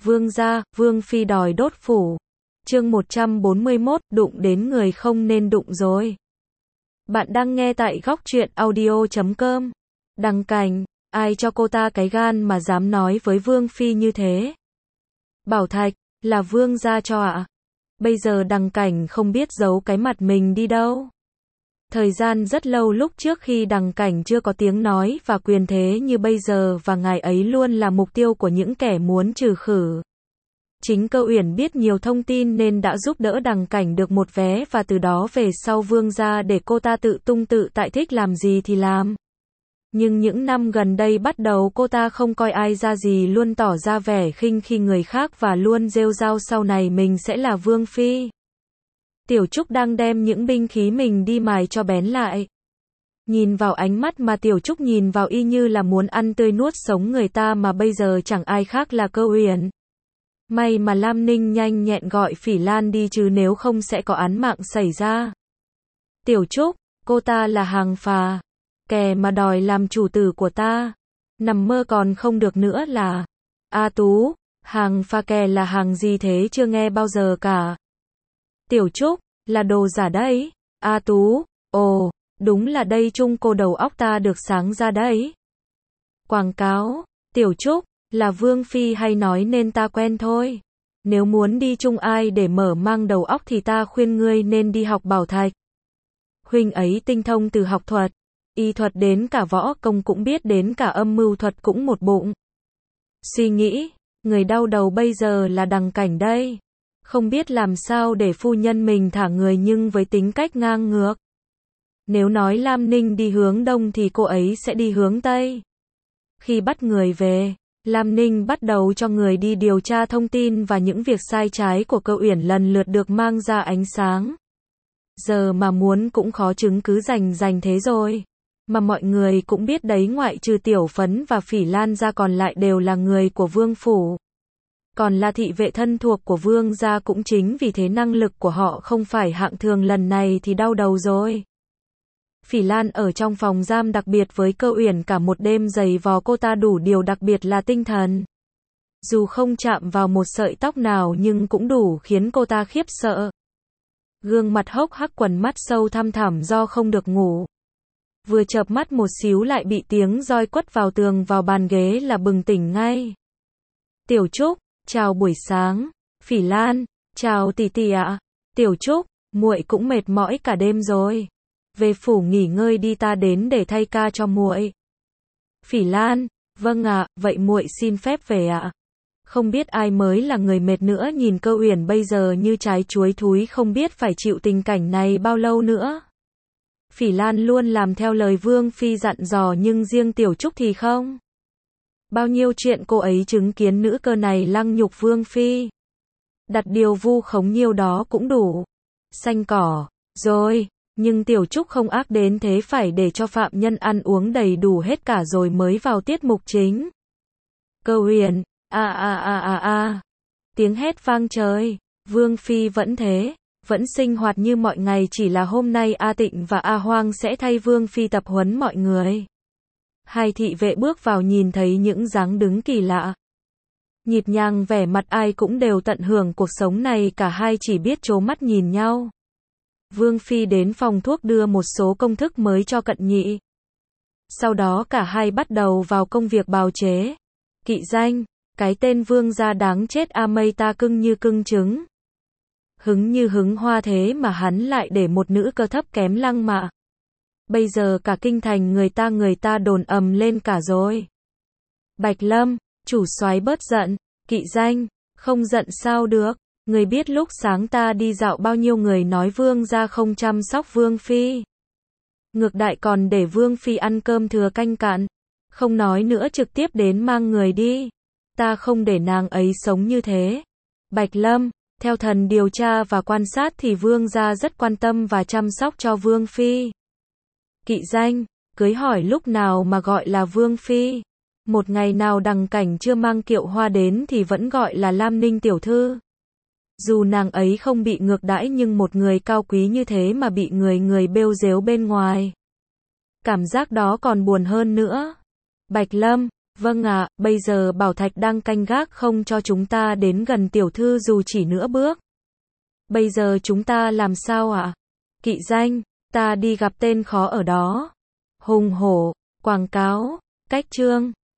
Vương gia, Vương phi đòi đốt phủ. Chương 141, đụng đến người không nên đụng rồi. Bạn đang nghe tại góc truyện audio.com. Đằng Cảnh, ai cho cô ta cái gan mà dám nói với Vương phi như thế? Bảo Thạch, là Vương gia cho ạ. Bây giờ Đằng Cảnh không biết giấu cái mặt mình đi đâu. Thời gian rất lâu lúc trước khi Đằng Cảnh chưa có tiếng nói và quyền thế như bây giờ, và ngài ấy luôn là mục tiêu của những kẻ muốn trừ khử. Chính Cơ Uyển biết nhiều thông tin nên đã giúp đỡ Đằng Cảnh được một vé, và từ đó về sau Vương gia để cô ta tự tung tự tại, thích làm gì thì làm. Nhưng những năm gần đây bắt đầu cô ta không coi ai ra gì, luôn tỏ ra vẻ khinh khi người khác và luôn rêu rao sau này mình sẽ là Vương phi. Tiểu Trúc đang đem những binh khí mình đi mài cho bén lại. Nhìn vào ánh mắt mà Tiểu Trúc nhìn vào y như là muốn ăn tươi nuốt sống người ta, mà bây giờ chẳng ai khác là Cơ Uyển. May mà Lam Ninh nhanh nhẹn gọi Phỉ Lan đi, chứ nếu không sẽ có án mạng xảy ra. Tiểu Trúc, cô ta là hàng phà kè mà đòi làm chủ tử của ta. Nằm mơ còn không được nữa là. A Tú, hàng phà kè là hàng gì thế, chưa nghe bao giờ cả. Tiểu Trúc, là đồ giả đấy. A Tú, ồ, đúng là đây chung cô, đầu óc ta được sáng ra đấy. Quảng cáo, Tiểu Trúc, là Vương phi hay nói nên ta quen thôi. Nếu muốn đi chung ai để mở mang đầu óc thì ta khuyên ngươi nên đi học Bảo Thạch. Huynh ấy tinh thông từ học thuật, y thuật đến cả võ công cũng biết, đến cả âm mưu thuật cũng một bụng. Suy nghĩ, người đau đầu bây giờ là Đằng Cảnh đây. Không biết làm sao để phu nhân mình thả người, nhưng với tính cách ngang ngược. Nếu nói Lam Ninh đi hướng đông thì cô ấy sẽ đi hướng tây. Khi bắt người về, Lam Ninh bắt đầu cho người đi điều tra thông tin, và những việc sai trái của Cơ Uyển lần lượt được mang ra ánh sáng. Giờ mà muốn cũng khó, chứng cứ rành thế rồi. Mà mọi người cũng biết đấy, ngoại trừ Tiểu Phấn và Phỉ Lan ra còn lại đều là người của Vương phủ. Còn là thị vệ thân thuộc của Vương gia, cũng chính vì thế năng lực của họ không phải hạng thường, lần này thì đau đầu rồi. Phỉ Lan ở trong phòng giam đặc biệt với Cơ Uyển cả một đêm, giày vò cô ta đủ điều, đặc biệt là tinh thần. Dù không chạm vào một sợi tóc nào nhưng cũng đủ khiến cô ta khiếp sợ. Gương mặt hốc hác, quần mắt sâu thăm thẳm do không được ngủ. Vừa chợp mắt một xíu lại bị tiếng roi quất vào tường, vào bàn ghế là bừng tỉnh ngay. Tiểu Trúc, chào buổi sáng. Phỉ Lan, chào tỷ tỷ ạ. Tiểu Trúc, muội cũng mệt mỏi cả đêm rồi. Về phủ nghỉ ngơi đi, ta đến để thay ca cho muội. Phỉ Lan, vâng ạ, vậy muội xin phép về ạ. Không biết ai mới là người mệt nữa, nhìn Cơ Uyển bây giờ như trái chuối thúi, không biết phải chịu tình cảnh này bao lâu nữa. Phỉ Lan luôn làm theo lời Vương phi dặn dò, nhưng riêng Tiểu Trúc thì không. Bao nhiêu chuyện cô ấy chứng kiến, nữ cơ này lăng nhục Vương phi. Đặt điều vu khống nhiêu đó cũng đủ. Xanh cỏ, rồi. Nhưng Tiểu Trúc không ác đến thế, phải để cho phạm nhân ăn uống đầy đủ hết cả rồi mới vào tiết mục chính. Cơ Uyển, tiếng hét vang trời. Vương phi vẫn thế, vẫn sinh hoạt như mọi ngày, chỉ là hôm nay A Tịnh và A Hoang sẽ thay Vương phi tập huấn mọi người. Hai thị vệ bước vào, nhìn thấy những dáng đứng kỳ lạ, nhịp nhàng, vẻ mặt ai cũng đều tận hưởng cuộc sống này, cả hai chỉ biết trố mắt nhìn nhau. Vương phi đến phòng thuốc đưa một số công thức mới cho Cận Nhị. Sau đó cả hai bắt đầu vào công việc bào chế. Kỵ danh, cái tên Vương gia đáng chết, a mây ta cưng như cưng trứng. Hứng như hứng hoa, thế mà hắn lại để một nữ cơ thấp kém lăng mạ. Bây giờ cả kinh thành người ta đồn ầm lên cả rồi. Bạch Lâm, chủ soái bớt giận. Kỵ danh, không giận sao được. Người biết lúc sáng ta đi dạo bao nhiêu người nói Vương gia không chăm sóc Vương phi. Ngược đại còn để Vương phi ăn cơm thừa canh cạn. Không nói nữa, trực tiếp đến mang người đi. Ta không để nàng ấy sống như thế. Bạch Lâm, theo thần điều tra và quan sát thì Vương gia rất quan tâm và chăm sóc cho Vương phi. Kỵ danh, cưới hỏi lúc nào mà gọi là Vương phi. Một ngày nào Đằng Cảnh chưa mang kiệu hoa đến thì vẫn gọi là Lam Ninh tiểu thư. Dù nàng ấy không bị ngược đãi, nhưng một người cao quý như thế mà bị người bêu rếu bên ngoài. Cảm giác đó còn buồn hơn nữa. Bạch Lâm, Vâng ạ, bây giờ Bảo Thạch đang canh gác không cho chúng ta đến gần tiểu thư dù chỉ nửa bước. Bây giờ chúng ta làm sao ạ? Kỵ danh, ta đi gặp tên khó ở đó. Hùng hổ, quảng cáo, cách chương.